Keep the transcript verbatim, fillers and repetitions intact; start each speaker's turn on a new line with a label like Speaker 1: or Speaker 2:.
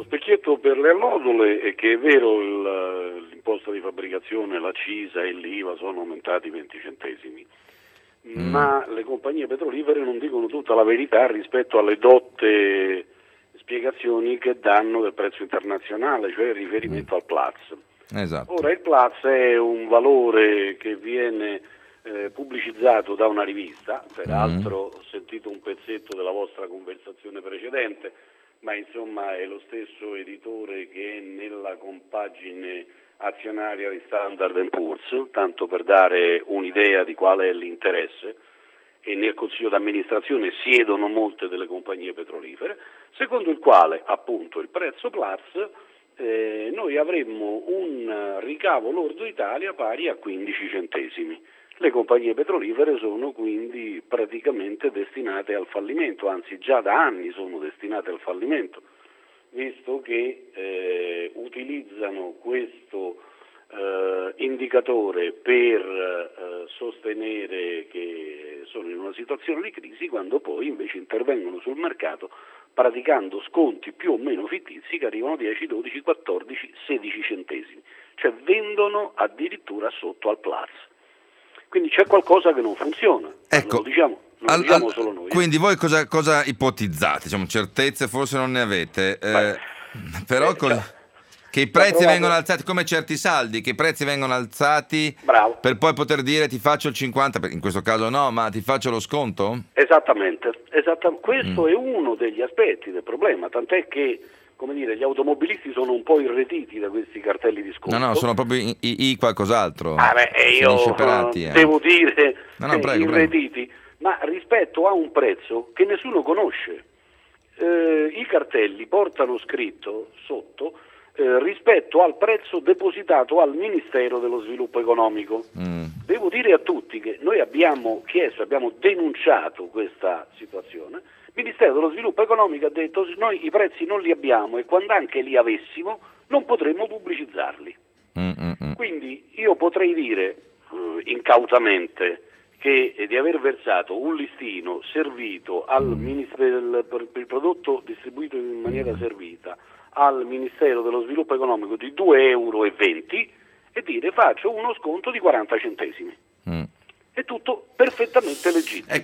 Speaker 1: Lo specchietto per le allodole è che è vero il, l'imposta di fabbricazione, l'accisa e l'I V A sono aumentati venti centesimi, mm. ma le compagnie petrolifere non dicono tutta la verità rispetto alle dotte spiegazioni che danno del prezzo internazionale, cioè il riferimento mm. al Platts.
Speaker 2: Esatto.
Speaker 1: Ora il Platts è un valore che viene eh, pubblicizzato da una rivista, peraltro mm. ho sentito un pezzetto della vostra conversazione precedente, ma insomma è lo stesso editore che è nella compagine azionaria di Standard and Poor's, tanto per dare un'idea di quale è l'interesse, e nel consiglio d'amministrazione siedono molte delle compagnie petrolifere, secondo il quale appunto il prezzo Platts eh, noi avremmo un ricavo lordo Italia pari a quindici centesimi. Le compagnie petrolifere sono quindi praticamente destinate al fallimento, anzi già da anni sono destinate al fallimento, visto che eh, utilizzano questo eh, indicatore per eh, sostenere che sono in una situazione di crisi, quando poi invece intervengono sul mercato praticando sconti più o meno fittizi che arrivano a dieci, dodici, quattordici, sedici centesimi, cioè vendono addirittura sotto al Platts. Quindi c'è qualcosa che non funziona,
Speaker 2: ecco,
Speaker 1: non lo diciamo, non
Speaker 2: al,
Speaker 1: lo diciamo
Speaker 2: al,
Speaker 1: solo noi.
Speaker 2: Quindi voi cosa, cosa ipotizzate? Diciamo, certezze forse non ne avete, eh, però
Speaker 1: eh,
Speaker 2: col,
Speaker 1: cioè,
Speaker 2: che i prezzi
Speaker 1: trovato...
Speaker 2: vengono alzati come certi saldi, che i prezzi vengono alzati
Speaker 1: Bravo.
Speaker 2: per poi poter dire ti faccio il cinquanta, in questo caso no, ma ti faccio lo sconto?
Speaker 1: Esattamente, esattamente. Questo mm. è uno degli aspetti del problema, tant'è che, come dire, gli automobilisti sono un po' irretiti da questi cartelli di sconto.
Speaker 2: No, no, sono proprio i, i, i qualcos'altro.
Speaker 1: Ah beh, io
Speaker 2: perati,
Speaker 1: eh. devo dire
Speaker 2: no, no, prego,
Speaker 1: irretiti,
Speaker 2: prego.
Speaker 1: ma rispetto a un prezzo che nessuno conosce. Eh, I cartelli portano scritto sotto eh, rispetto al prezzo depositato al Ministero dello Sviluppo Economico. Mm. Devo dire a tutti che noi abbiamo chiesto, abbiamo denunciato questa situazione. Il Ministero dello Sviluppo Economico ha detto noi i prezzi non li abbiamo e quando anche li avessimo non potremmo pubblicizzarli. Mm-mm. Quindi io potrei dire eh, incautamente che eh, di aver versato un listino servito al mm. Ministero per, per il prodotto distribuito in maniera servita al Ministero dello Sviluppo Economico di due euro e venti e dire faccio uno sconto di quaranta centesimi. Mm. È tutto perfettamente legittimo.